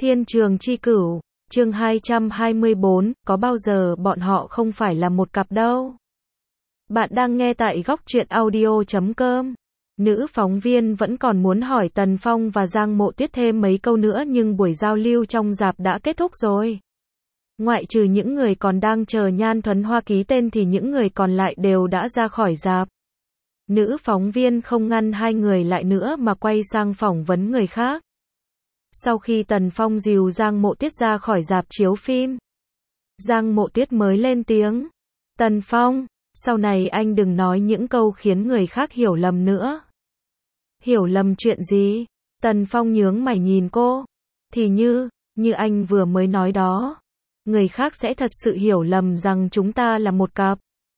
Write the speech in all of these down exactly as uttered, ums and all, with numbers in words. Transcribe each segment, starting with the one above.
Thiên trường chi cửu, chương hai trăm hai mươi bốn, có bao giờ bọn họ không phải là một cặp đâu. Bạn đang nghe tại góc truyện audio chấm com. Nữ phóng viên vẫn còn muốn hỏi Tần Phong và Giang Mộ Tuyết thêm mấy câu nữa nhưng buổi giao lưu trong rạp đã kết thúc rồi. Ngoại trừ những người còn đang chờ Nhan Thuấn Hoa ký tên thì những người còn lại đều đã ra khỏi rạp. Nữ phóng viên không ngăn hai người lại nữa mà quay sang phỏng vấn người khác. Sau khi Tần Phong dìu Giang Mộ Tuyết ra khỏi rạp chiếu phim, Giang Mộ Tuyết mới lên tiếng. Tần Phong, sau này anh đừng nói những câu khiến người khác hiểu lầm nữa. Hiểu lầm chuyện gì? Tần Phong nhướng mày nhìn cô. Thì như, như anh vừa mới nói đó. Người khác sẽ thật sự hiểu lầm rằng chúng ta là một cặp.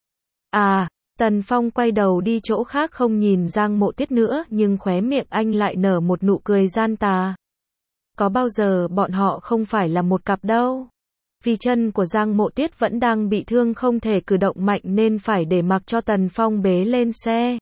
À, Tần Phong quay đầu đi chỗ khác không nhìn Giang Mộ Tuyết nữa nhưng khóe miệng anh lại nở một nụ cười gian tà. Có bao giờ bọn họ không phải là một cặp đâu. Vì chân của Giang Mộ Tuyết vẫn đang bị thương không thể cử động mạnh nên phải để mặc cho Tần Phong bế lên xe.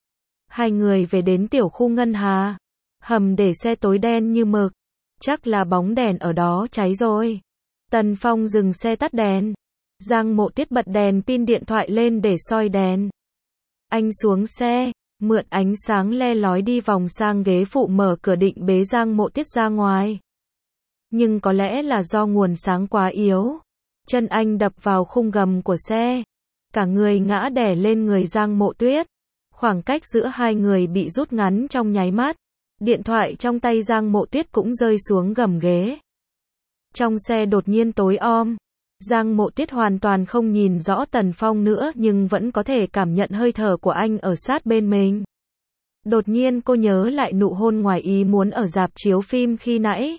Hai người về đến tiểu khu Ngân Hà. Hầm để xe tối đen như mực. Chắc là bóng đèn ở đó cháy rồi. Tần Phong dừng xe tắt đèn. Giang Mộ Tuyết bật đèn pin điện thoại lên để soi đèn. Anh xuống xe, mượn ánh sáng le lói đi vòng sang ghế phụ mở cửa định bế Giang Mộ Tuyết ra ngoài. Nhưng có lẽ là do nguồn sáng quá yếu. Chân anh đập vào khung gầm của xe. Cả người ngã đè lên người Giang Mộ Tuyết. Khoảng cách giữa hai người bị rút ngắn trong nháy mắt. Điện thoại trong tay Giang Mộ Tuyết cũng rơi xuống gầm ghế. Trong xe đột nhiên tối om. Giang Mộ Tuyết hoàn toàn không nhìn rõ Tần Phong nữa nhưng vẫn có thể cảm nhận hơi thở của anh ở sát bên mình. Đột nhiên cô nhớ lại nụ hôn ngoài ý muốn ở rạp chiếu phim khi nãy.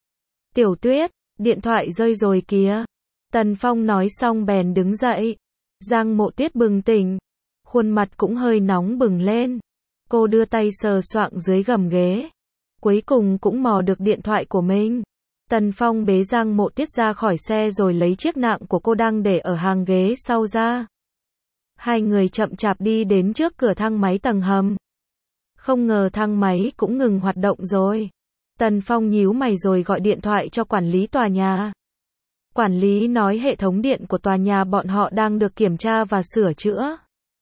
Tiểu Tuyết, điện thoại rơi rồi kìa. Tần Phong nói xong bèn đứng dậy. Giang Mộ Tuyết bừng tỉnh. Khuôn mặt cũng hơi nóng bừng lên. Cô đưa tay sờ soạng dưới gầm ghế. Cuối cùng cũng mò được điện thoại của mình. Tần Phong bế Giang Mộ Tuyết ra khỏi xe rồi lấy chiếc nạng của cô đang để ở hàng ghế sau ra. Hai người chậm chạp đi đến trước cửa thang máy tầng hầm. Không ngờ thang máy cũng ngừng hoạt động rồi. Tần Phong nhíu mày rồi gọi điện thoại cho quản lý tòa nhà. Quản lý nói hệ thống điện của tòa nhà bọn họ đang được kiểm tra và sửa chữa.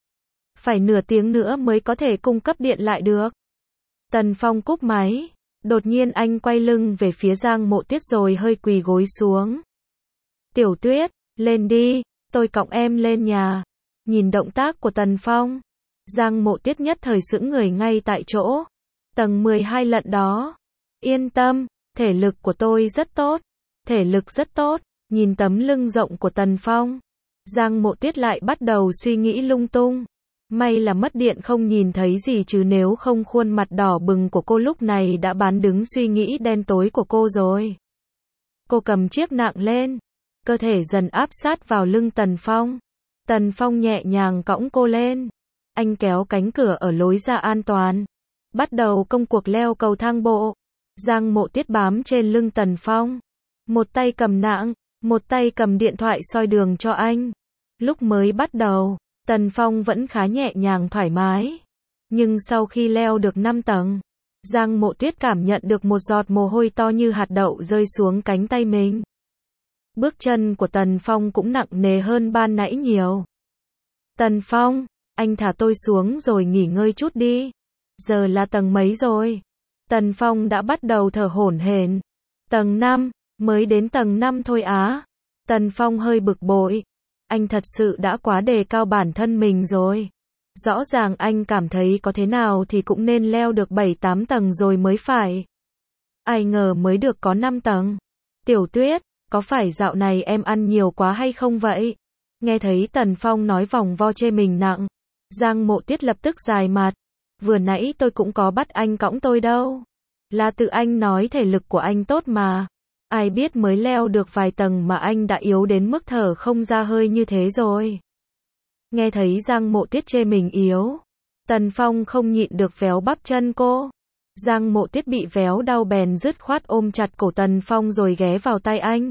Phải nửa tiếng nữa mới có thể cung cấp điện lại được. Tần Phong cúp máy. Đột nhiên anh quay lưng về phía Giang Mộ Tuyết rồi hơi quỳ gối xuống. Tiểu Tuyết, lên đi, tôi cõng em lên nhà. Nhìn động tác của Tần Phong, Giang Mộ Tuyết nhất thời sững người ngay tại chỗ. Tầng mười hai lận đó. Yên tâm, thể lực của tôi rất tốt. Thể lực rất tốt, nhìn tấm lưng rộng của Tần Phong. Giang Mộ Tuyết lại bắt đầu suy nghĩ lung tung. May là mất điện không nhìn thấy gì chứ nếu không khuôn mặt đỏ bừng của cô lúc này đã bán đứng suy nghĩ đen tối của cô rồi. Cô cầm chiếc nạng lên, cơ thể dần áp sát vào lưng Tần Phong. Tần Phong nhẹ nhàng cõng cô lên. Anh kéo cánh cửa ở lối ra an toàn. Bắt đầu công cuộc leo cầu thang bộ. Giang Mộ Tuyết bám trên lưng Tần Phong. Một tay cầm nạng, một tay cầm điện thoại soi đường cho anh. Lúc mới bắt đầu, Tần Phong vẫn khá nhẹ nhàng thoải mái. Nhưng sau khi leo được năm tầng, Giang Mộ Tuyết cảm nhận được một giọt mồ hôi to như hạt đậu rơi xuống cánh tay mình. Bước chân của Tần Phong cũng nặng nề hơn ban nãy nhiều. Tần Phong, anh thả tôi xuống rồi nghỉ ngơi chút đi. Giờ là tầng mấy rồi? Tần Phong đã bắt đầu thở hổn hển. Tầng năm, mới đến tầng năm thôi á. Tần Phong hơi bực bội. Anh thật sự đã quá đề cao bản thân mình rồi. Rõ ràng anh cảm thấy có thế nào thì cũng nên leo được bảy tám tầng rồi mới phải. Ai ngờ mới được có năm tầng. Tiểu Tuyết, có phải dạo này em ăn nhiều quá hay không vậy? Nghe thấy Tần Phong nói vòng vo chê mình nặng. Giang Mộ Tuyết lập tức dài mặt. Vừa nãy tôi cũng có bắt anh cõng tôi đâu. Là tự anh nói thể lực của anh tốt mà. Ai biết mới leo được vài tầng mà anh đã yếu đến mức thở không ra hơi như thế rồi. Nghe thấy Giang Mộ Tuyết chê mình yếu. Tần Phong không nhịn được véo bắp chân cô. Giang Mộ Tuyết bị véo đau bèn dứt khoát ôm chặt cổ Tần Phong rồi ghé vào tay anh.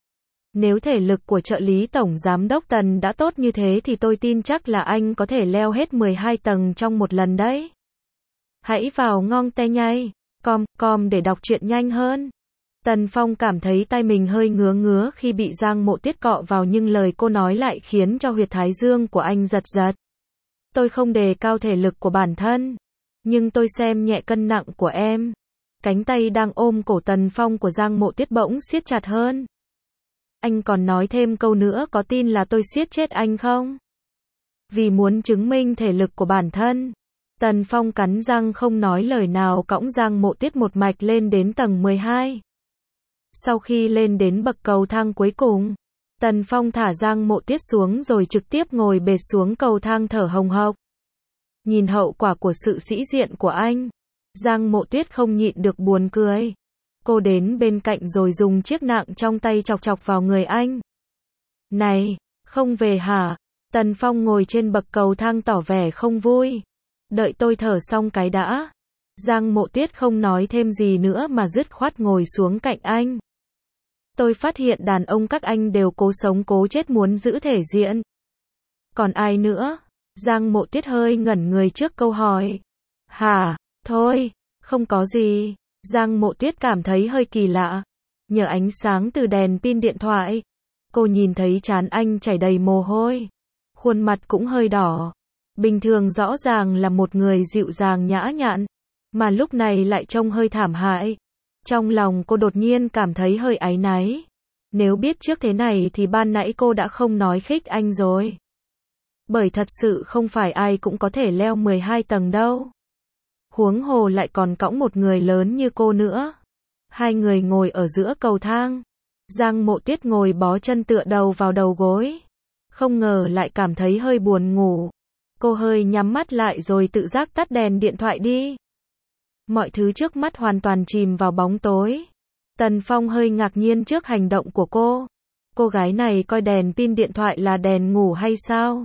Nếu thể lực của trợ lý tổng giám đốc Tần đã tốt như thế thì tôi tin chắc là anh có thể leo hết mười hai tầng trong một lần đấy. Hãy vào ngon te nhây com com để đọc truyện nhanh hơn. Tần Phong cảm thấy tai mình hơi ngứa ngứa khi bị Giang Mộ Tuyết cọ vào nhưng lời cô nói lại khiến cho huyệt thái dương của anh giật giật. Tôi không đề cao thể lực của bản thân, nhưng tôi xem nhẹ cân nặng của em. Cánh tay đang ôm cổ Tần Phong của Giang Mộ Tuyết bỗng siết chặt hơn. Anh còn nói thêm câu nữa, có tin là tôi siết chết anh không? Vì muốn chứng minh thể lực của bản thân, Tần Phong cắn răng không nói lời nào cõng Giang Mộ Tuyết một mạch lên đến tầng mười hai. Sau khi lên đến bậc cầu thang cuối cùng, Tần Phong thả Giang Mộ Tuyết xuống rồi trực tiếp ngồi bệt xuống cầu thang thở hồng hộc. Nhìn hậu quả của sự sĩ diện của anh, Giang Mộ Tuyết không nhịn được buồn cười. Cô đến bên cạnh rồi dùng chiếc nạng trong tay chọc chọc vào người anh. Này, không về hả? Tần Phong ngồi trên bậc cầu thang tỏ vẻ không vui. Đợi tôi thở xong cái đã. Giang Mộ Tuyết không nói thêm gì nữa mà dứt khoát ngồi xuống cạnh anh. Tôi phát hiện đàn ông các anh đều cố sống cố chết muốn giữ thể diện. Còn ai nữa? Giang Mộ Tuyết hơi ngẩn người trước câu hỏi. Hả? Thôi, không có gì. Giang Mộ Tuyết cảm thấy hơi kỳ lạ. Nhờ ánh sáng từ đèn pin điện thoại, cô nhìn thấy trán anh chảy đầy mồ hôi. Khuôn mặt cũng hơi đỏ. Bình thường rõ ràng là một người dịu dàng nhã nhặn, mà lúc này lại trông hơi thảm hại. Trong lòng cô đột nhiên cảm thấy hơi áy náy. Nếu biết trước thế này thì ban nãy cô đã không nói khích anh rồi. Bởi thật sự không phải ai cũng có thể leo mười hai tầng đâu. Huống hồ lại còn cõng một người lớn như cô nữa. Hai người ngồi ở giữa cầu thang. Giang Mộ Tuyết ngồi bó chân tựa đầu vào đầu gối. Không ngờ lại cảm thấy hơi buồn ngủ. Cô hơi nhắm mắt lại rồi tự giác tắt đèn điện thoại đi. Mọi thứ trước mắt hoàn toàn chìm vào bóng tối. Tần Phong hơi ngạc nhiên trước hành động của cô. Cô gái này coi đèn pin điện thoại là đèn ngủ hay sao?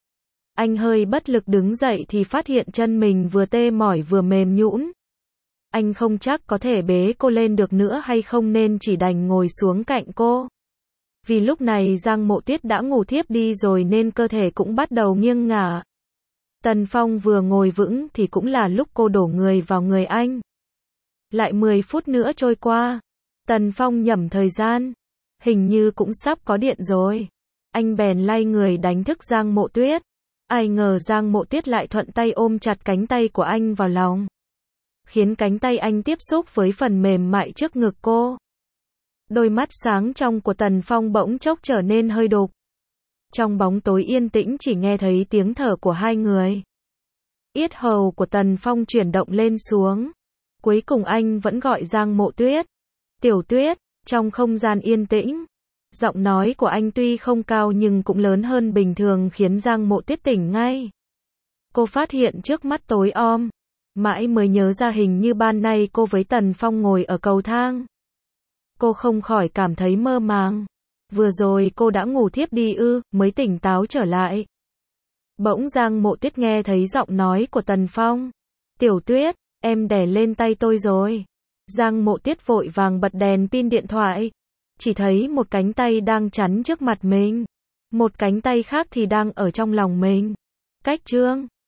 Anh hơi bất lực đứng dậy thì phát hiện chân mình vừa tê mỏi vừa mềm nhũn. Anh không chắc có thể bế cô lên được nữa hay không nên chỉ đành ngồi xuống cạnh cô. Vì lúc này Giang Mộ Tuyết đã ngủ thiếp đi rồi nên cơ thể cũng bắt đầu nghiêng ngả. Tần Phong vừa ngồi vững thì cũng là lúc cô đổ người vào người anh. Lại mười phút nữa trôi qua. Tần Phong nhẩm thời gian. Hình như cũng sắp có điện rồi. Anh bèn lay người đánh thức Giang Mộ Tuyết. Ai ngờ Giang Mộ Tuyết lại thuận tay ôm chặt cánh tay của anh vào lòng. Khiến cánh tay anh tiếp xúc với phần mềm mại trước ngực cô. Đôi mắt sáng trong của Tần Phong bỗng chốc trở nên hơi đục. Trong bóng tối yên tĩnh chỉ nghe thấy tiếng thở của hai người. Yết hầu của Tần Phong chuyển động lên xuống. Cuối cùng anh vẫn gọi Giang Mộ Tuyết. Tiểu Tuyết, trong không gian yên tĩnh. Giọng nói của anh tuy không cao nhưng cũng lớn hơn bình thường khiến Giang Mộ Tuyết tỉnh ngay. Cô phát hiện trước mắt tối om. Mãi mới nhớ ra hình như ban nay cô với Tần Phong ngồi ở cầu thang. Cô không khỏi cảm thấy mơ màng. Vừa rồi cô đã ngủ thiếp đi ư, mới tỉnh táo trở lại. Bỗng Giang Mộ Tuyết nghe thấy giọng nói của Tần Phong. Tiểu Tuyết, em đè lên tay tôi rồi. Giang Mộ Tuyết vội vàng bật đèn pin điện thoại. Chỉ thấy một cánh tay đang chắn trước mặt mình. Một cánh tay khác thì đang ở trong lòng mình. Cách chương